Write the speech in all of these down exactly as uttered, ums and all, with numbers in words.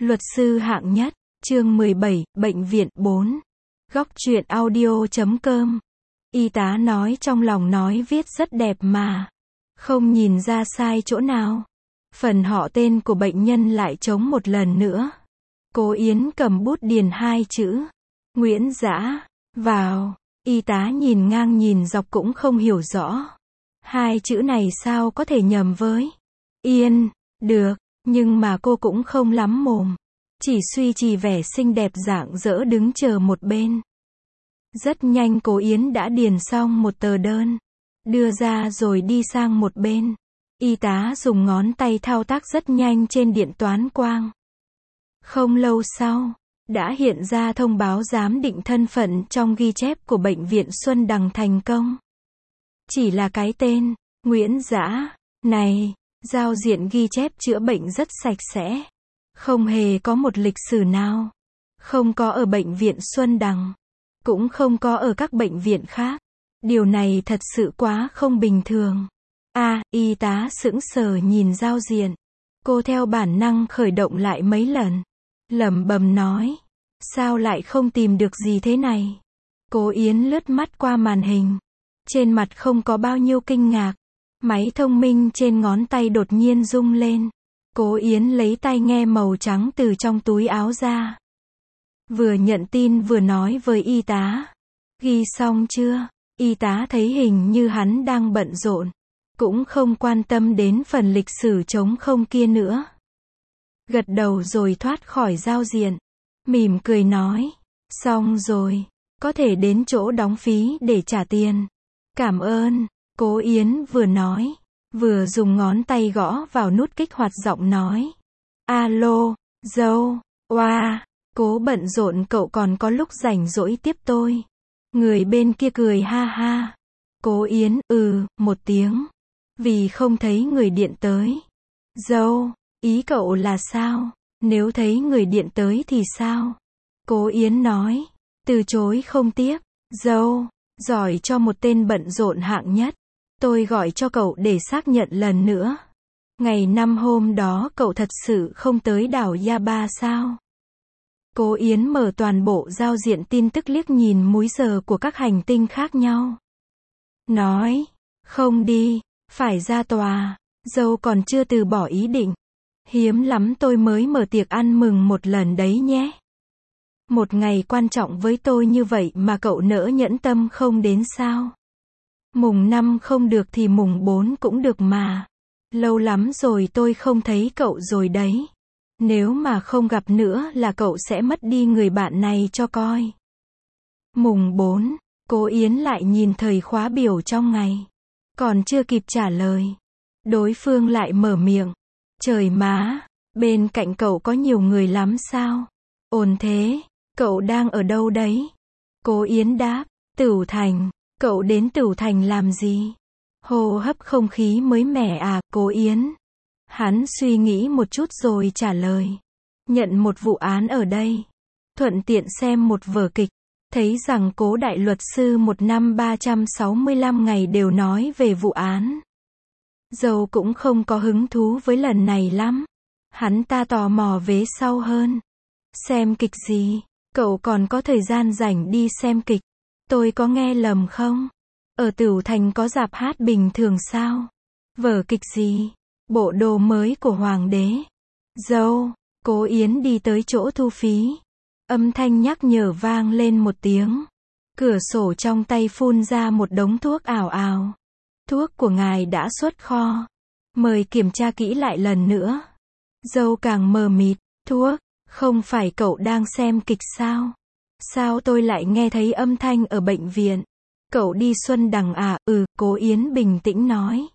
Luật sư hạng nhất, chương mười bảy, bệnh viện bốn. Góc truyện audio chấm com. Y tá nói trong lòng nói viết rất đẹp mà. Không nhìn ra sai chỗ nào. Phần họ tên của bệnh nhân lại trống một lần nữa. Cố Yến cầm bút điền hai chữ. Nguyễn Dã, vào. Y tá nhìn ngang nhìn dọc cũng không hiểu rõ. Hai chữ này sao có thể nhầm với Yên, được, nhưng mà cô cũng không lắm mồm. Chỉ suy trì vẻ xinh đẹp rạng rỡ đứng chờ một bên. Rất nhanh Cố Yến đã điền xong một tờ đơn. Đưa ra rồi đi sang một bên. Y tá dùng ngón tay thao tác rất nhanh trên điện toán quang. Không lâu sau, đã hiện ra thông báo giám định thân phận trong ghi chép của bệnh viện Xuân Đằng thành công. Chỉ là cái tên, Nguyễn Dã, này, giao diện ghi chép chữa bệnh rất sạch sẽ. Không hề có một lịch sử nào. Không có ở bệnh viện Xuân Đằng. Cũng không có ở các bệnh viện khác. Điều này thật sự quá không bình thường. A, à, y tá sững sờ nhìn giao diện. Cô theo bản năng khởi động lại mấy lần. Lẩm bẩm nói. Sao lại không tìm được gì thế này? Cố Yến lướt mắt qua màn hình. Trên mặt không có bao nhiêu kinh ngạc. Máy thông minh trên ngón tay đột nhiên rung lên. Cố Yến lấy tai nghe màu trắng từ trong túi áo ra. Vừa nhận tin vừa nói với y tá. Ghi xong chưa? Y tá thấy hình như hắn đang bận rộn. Cũng không quan tâm đến phần lịch sử trống không kia nữa. Gật đầu rồi thoát khỏi giao diện. Mỉm cười nói. Xong rồi. Có thể đến chỗ đóng phí để trả tiền. Cảm ơn. Cố Yến vừa nói. Vừa dùng ngón tay gõ vào nút kích hoạt giọng nói. Alo, dâu, oa, Cố bận rộn cậu còn có lúc rảnh rỗi tiếp tôi. Người bên kia cười ha ha. Cố Yến, ừ, một tiếng. Vì không thấy người điện tới. Dâu, ý cậu là sao? Nếu thấy người điện tới thì sao? Cố Yến nói. Từ chối không tiếp. Dâu, giỏi cho một tên bận rộn hạng nhất. Tôi gọi cho cậu để xác nhận lần nữa. Ngày năm hôm đó cậu thật sự không tới đảo Yaba sao? Cố Yến mở toàn bộ giao diện tin tức liếc nhìn múi giờ của các hành tinh khác nhau. Nói, không đi, phải ra tòa, dâu còn chưa từ bỏ ý định. Hiếm lắm tôi mới mở tiệc ăn mừng một lần đấy nhé. Một ngày quan trọng với tôi như vậy mà cậu nỡ nhẫn tâm không đến sao? Mùng năm không được thì mùng bốn cũng được mà. Lâu lắm rồi tôi không thấy cậu rồi đấy. Nếu mà không gặp nữa là cậu sẽ mất đi người bạn này cho coi. Mùng bốn, Cố Yến lại nhìn thời khóa biểu trong ngày. Còn chưa kịp trả lời. Đối phương lại mở miệng. Trời má, bên cạnh cậu có nhiều người lắm sao? Ồn thế, cậu đang ở đâu đấy? Cố Yến đáp, Tửu Thành. Cậu đến Tửu Thành làm gì? Hô hấp không khí mới mẻ à, Cố Yến? Hắn suy nghĩ một chút rồi trả lời. Nhận một vụ án ở đây. Thuận tiện xem một vở kịch. Thấy rằng Cố đại luật sư một năm ba trăm sáu mươi lăm ngày đều nói về vụ án. Dâu cũng không có hứng thú với lần này lắm. Hắn ta tò mò vế sau hơn. Xem kịch gì? Cậu còn có thời gian rảnh đi xem kịch. Tôi có nghe lầm không? Ở Tửu Thành có rạp hát bình thường sao? Vở kịch gì? Bộ đồ mới của Hoàng đế. Dâu, Cố Yến đi tới chỗ thu phí. Âm thanh nhắc nhở vang lên một tiếng. Cửa sổ trong tay phun ra một đống thuốc ảo ảo. Thuốc của ngài đã xuất kho. Mời kiểm tra kỹ lại lần nữa. Dâu càng mờ mịt. Thuốc, không phải cậu đang xem kịch sao? Sao tôi lại nghe thấy âm thanh ở bệnh viện? Cậu đi Xuân Đằng à? Ừ, Cố Yến bình tĩnh nói.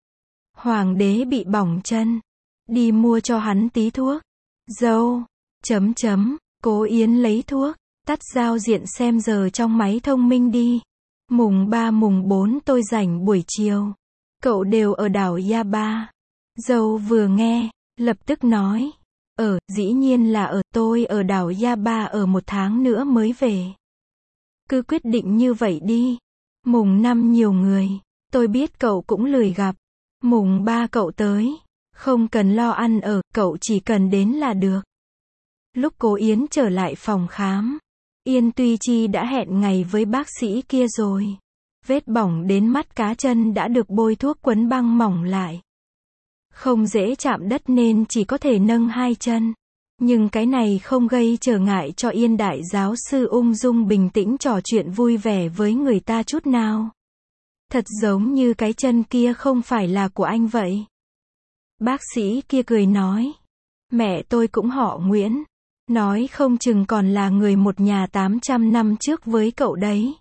Hoàng đế bị bỏng chân. Đi mua cho hắn tí thuốc. Dâu. Chấm chấm. Cố Yến lấy thuốc. Tắt giao diện xem giờ trong máy thông minh đi. Mùng ba mùng bốn tôi rảnh buổi chiều. Cậu đều ở đảo Yaba. Dâu vừa nghe, lập tức nói. Ở, dĩ nhiên là ở, tôi ở đảo Yaba ở một tháng nữa mới về. Cứ quyết định như vậy đi. Mùng năm nhiều người. Tôi biết cậu cũng lười gặp. Mùng ba cậu tới. Không cần lo ăn ở, cậu chỉ cần đến là được. Lúc Cố Yến trở lại phòng khám, Yên Tuy Chi đã hẹn ngày với bác sĩ kia rồi. Vết bỏng đến mắt cá chân đã được bôi thuốc quấn băng mỏng lại. Không dễ chạm đất nên chỉ có thể nâng hai chân. Nhưng cái này không gây trở ngại cho Yên đại giáo sư ung dung bình tĩnh trò chuyện vui vẻ với người ta chút nào. Thật giống như cái chân kia không phải là của anh vậy. Bác sĩ kia cười nói. Mẹ tôi cũng họ Nguyễn. Nói không chừng còn là người một nhà tám trăm năm trước với cậu đấy.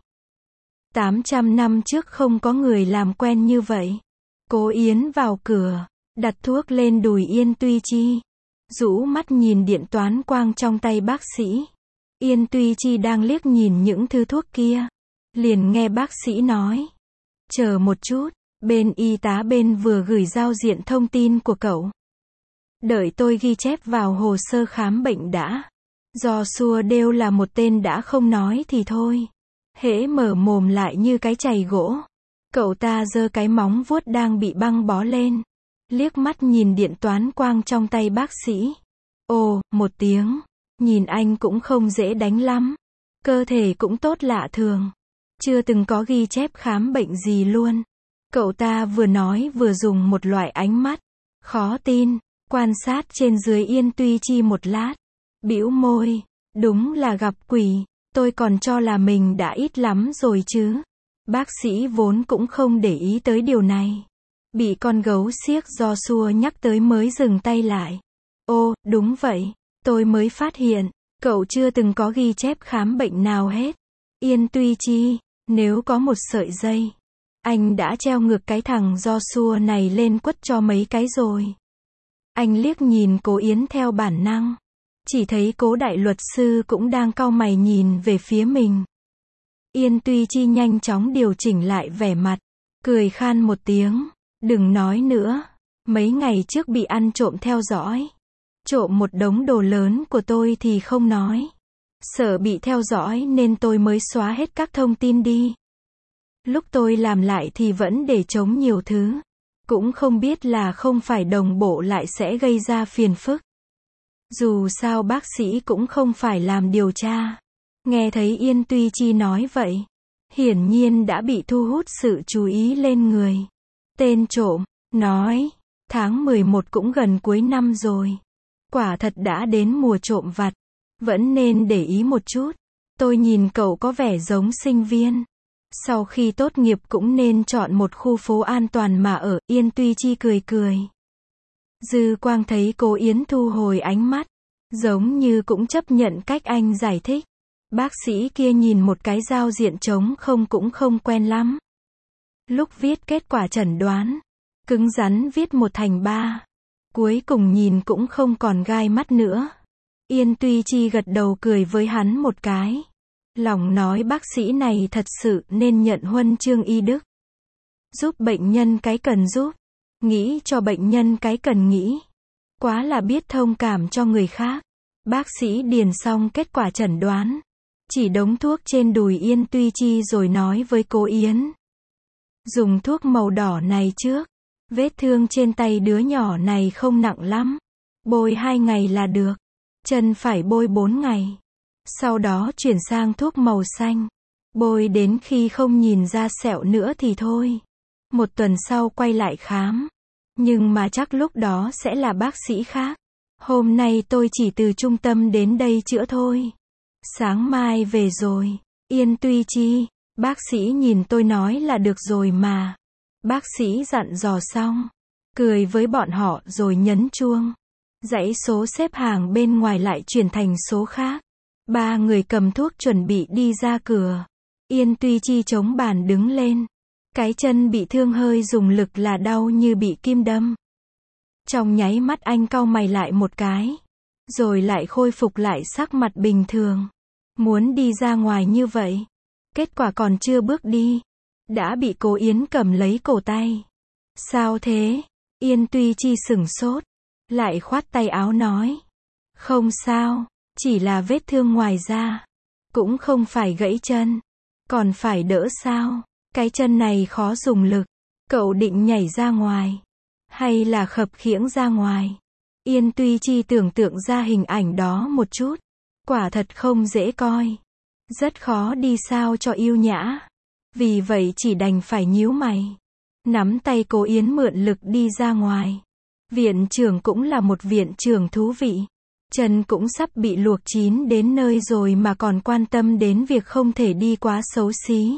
tám trăm năm trước không có người làm quen như vậy. Cố Yến vào cửa, đặt thuốc lên đùi Yên Tuy Chi. Rũ mắt nhìn điện toán quang trong tay bác sĩ. Yên Tuy Chi đang liếc nhìn những thứ thuốc kia. Liền nghe bác sĩ nói. Chờ một chút, bên y tá bên vừa gửi giao diện thông tin của cậu. Đợi tôi ghi chép vào hồ sơ khám bệnh đã. Do xua đều là một tên đã không nói thì thôi. Hễ mở mồm lại như cái chày gỗ. Cậu ta giơ cái móng vuốt đang bị băng bó lên. Liếc mắt nhìn điện toán quang trong tay bác sĩ. Ồ, một tiếng. Nhìn anh cũng không dễ đánh lắm. Cơ thể cũng tốt lạ thường. Chưa từng có ghi chép khám bệnh gì luôn. Cậu ta vừa nói vừa dùng một loại ánh mắt khó tin, quan sát trên dưới Yên Tuy Chi một lát. Bĩu môi. Đúng là gặp quỷ. Tôi còn cho là mình đã ít lắm rồi chứ. Bác sĩ vốn cũng không để ý tới điều này. Bị con gấu xiếc do xua nhắc tới mới dừng tay lại. Ô, đúng vậy. Tôi mới phát hiện. Cậu chưa từng có ghi chép khám bệnh nào hết. Yên Tuy Chi, nếu có một sợi dây. Anh đã treo ngược cái thằng do xua này lên quất cho mấy cái rồi. Anh liếc nhìn Cố Yến theo bản năng. Chỉ thấy Cố đại luật sư cũng đang cau mày nhìn về phía mình. Yên Tuy Chi nhanh chóng điều chỉnh lại vẻ mặt. Cười khan một tiếng. Đừng nói nữa. Mấy ngày trước bị ăn trộm theo dõi. Trộm một đống đồ lớn của tôi thì không nói. Sợ bị theo dõi nên tôi mới xóa hết các thông tin đi. Lúc tôi làm lại thì vẫn để trống nhiều thứ. Cũng không biết là không phải đồng bộ lại sẽ gây ra phiền phức. Dù sao bác sĩ cũng không phải làm điều tra. Nghe thấy Yên Tuy Chi nói vậy. Hiển nhiên đã bị thu hút sự chú ý lên người. Tên trộm, nói. Tháng mười một cũng gần cuối năm rồi. Quả thật đã đến mùa trộm vặt. Vẫn nên để ý một chút. Tôi nhìn cậu có vẻ giống sinh viên. Sau khi tốt nghiệp cũng nên chọn một khu phố an toàn mà ở. Yên Tuy Chi cười cười. Dư Quang thấy Cố Yến thu hồi ánh mắt. Giống như cũng chấp nhận cách anh giải thích. Bác sĩ kia nhìn một cái giao diện trống không cũng không quen lắm. Lúc viết kết quả chẩn đoán. Cứng rắn viết một thành ba. Cuối cùng nhìn cũng không còn gai mắt nữa. Yên Tuy Chi gật đầu cười với hắn một cái. Lòng nói bác sĩ này thật sự nên nhận huân chương y đức. Giúp bệnh nhân cái cần giúp. Nghĩ cho bệnh nhân cái cần nghĩ. Quá là biết thông cảm cho người khác. Bác sĩ điền xong kết quả chẩn đoán. Chỉ đống thuốc trên đùi Yên Tuy Chi rồi nói với Cố Yến. Dùng thuốc màu đỏ này trước. Vết thương trên tay đứa nhỏ này không nặng lắm. Bôi hai ngày là được. Chân phải bôi bốn ngày. Sau đó chuyển sang thuốc màu xanh. Bôi đến khi không nhìn ra sẹo nữa thì thôi. Một tuần sau quay lại khám. Nhưng mà chắc lúc đó sẽ là bác sĩ khác. Hôm nay tôi chỉ từ trung tâm đến đây chữa thôi. Sáng mai về rồi. Yên Tuy Chi, bác sĩ nhìn tôi nói là được rồi mà. Bác sĩ dặn dò xong. Cười với bọn họ rồi nhấn chuông. Dãy số xếp hàng bên ngoài lại chuyển thành số khác. Ba người cầm thuốc chuẩn bị đi ra cửa. Yên Tuy Chi chống bàn đứng lên. Cái chân bị thương hơi dùng lực là đau như bị kim đâm. Trong nháy mắt anh cau mày lại một cái. Rồi lại khôi phục lại sắc mặt bình thường. Muốn đi ra ngoài như vậy. Kết quả còn chưa bước đi. Đã bị Cố Yến cầm lấy cổ tay. Sao thế? Yên Tuy Chi sửng sốt. Lại khoát tay áo nói. Không sao. Chỉ là vết thương ngoài da. Cũng không phải gãy chân. Còn phải đỡ sao? Cái chân này khó dùng lực. Cậu định nhảy ra ngoài. Hay là khập khiễng ra ngoài? Yên Tuy Chi tưởng tượng ra hình ảnh đó một chút. Quả thật không dễ coi. Rất khó đi sao cho yêu nhã. Vì vậy chỉ đành phải nhíu mày. Nắm tay Cố Yến mượn lực đi ra ngoài. Viện trưởng cũng là một viện trưởng thú vị. Chân cũng sắp bị luộc chín đến nơi rồi mà còn quan tâm đến việc không thể đi quá xấu xí.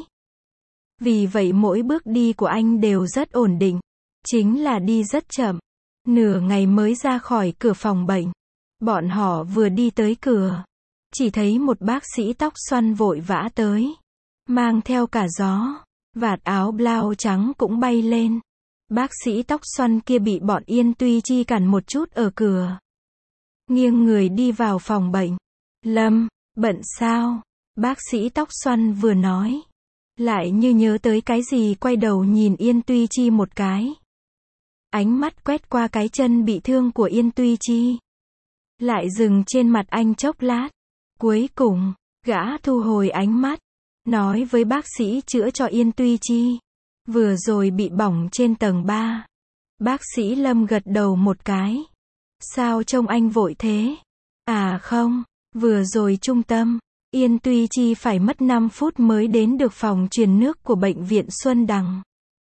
Vì vậy mỗi bước đi của anh đều rất ổn định. Chính là đi rất chậm. Nửa ngày mới ra khỏi cửa phòng bệnh. Bọn họ vừa đi tới cửa. Chỉ thấy một bác sĩ tóc xoăn vội vã tới. Mang theo cả gió. Vạt áo blau trắng cũng bay lên. Bác sĩ tóc xoăn kia bị bọn Yên Tuy Chi cản một chút ở cửa. Nghiêng người đi vào phòng bệnh. Lâm, bận sao? Bác sĩ tóc xoăn vừa nói. Lại như nhớ tới cái gì quay đầu nhìn Yên Tuy Chi một cái. Ánh mắt quét qua cái chân bị thương của Yên Tuy Chi. Lại dừng trên mặt anh chốc lát. Cuối cùng, gã thu hồi ánh mắt. Nói với bác sĩ chữa cho Yên Tuy Chi. Vừa rồi bị bỏng trên tầng ba. Bác sĩ Lâm gật đầu một cái. Sao trông anh vội thế? À không, vừa rồi trung tâm. Yên Tuy Chi phải mất năm phút mới đến được phòng truyền nước của bệnh viện Xuân Đằng.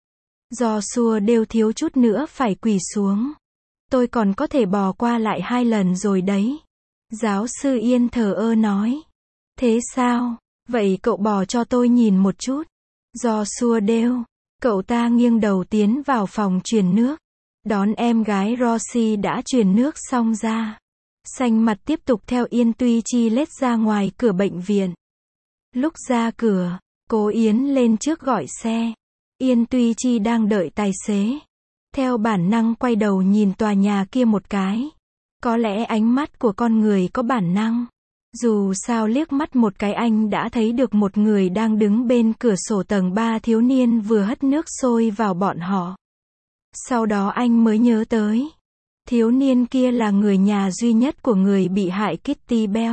Do xua đều thiếu chút nữa phải quỳ xuống. Tôi còn có thể bò qua lại hai lần rồi đấy. Giáo sư Yên thờ ơ nói. Thế sao? Vậy cậu bò cho tôi nhìn một chút. Do xua đều. Cậu ta nghiêng đầu tiến vào phòng truyền nước. Đón em gái Rosie đã truyền nước xong ra. Xanh mặt tiếp tục theo Yên Tuy Chi lết ra ngoài cửa bệnh viện. Lúc ra cửa, Cố Yến lên trước gọi xe. Yên Tuy Chi đang đợi tài xế. Theo bản năng quay đầu nhìn tòa nhà kia một cái. Có lẽ ánh mắt của con người có bản năng. Dù sao liếc mắt một cái anh đã thấy được một người đang đứng bên cửa sổ tầng ba, thiếu niên vừa hất nước sôi vào bọn họ. Sau đó anh mới nhớ tới. Thiếu niên kia là người nhà duy nhất của người bị hại Kitty Bell.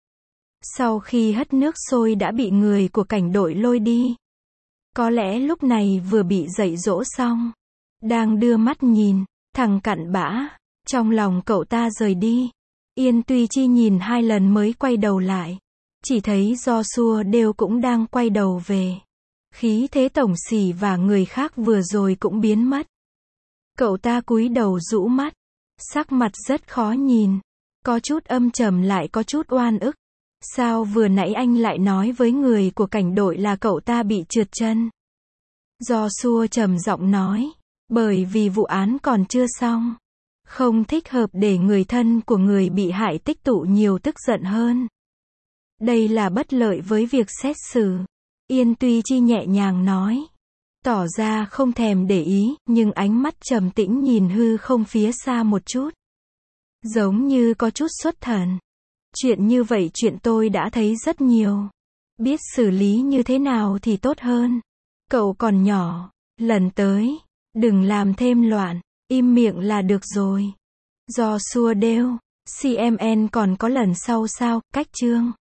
Sau khi hất nước sôi đã bị người của cảnh đội lôi đi. Có lẽ lúc này vừa bị dạy dỗ xong. Đang đưa mắt nhìn, thằng cặn bã. Trong lòng cậu ta rời đi. Yên Tuy Chi nhìn hai lần mới quay đầu lại. Chỉ thấy Do xua đều cũng đang quay đầu về. Khí thế tổng xỉ và người khác vừa rồi cũng biến mất. Cậu ta cúi đầu rũ mắt. Sắc mặt rất khó nhìn. Có chút âm trầm lại có chút oan ức. Sao vừa nãy anh lại nói với người của cảnh đội là cậu ta bị trượt chân? Do xua trầm giọng nói. Bởi vì vụ án còn chưa xong. Không thích hợp để người thân của người bị hại tích tụ nhiều tức giận hơn. Đây là bất lợi với việc xét xử. Yên Tuy Chi nhẹ nhàng nói. Tỏ ra không thèm để ý, nhưng ánh mắt trầm tĩnh nhìn hư không phía xa một chút. Giống như có chút xuất thần. Chuyện như vậy chuyện tôi đã thấy rất nhiều. Biết xử lý như thế nào thì tốt hơn. Cậu còn nhỏ, lần tới, đừng làm thêm loạn, im miệng là được rồi. Do xua đều, xê em en còn có lần sau sao, cách chương.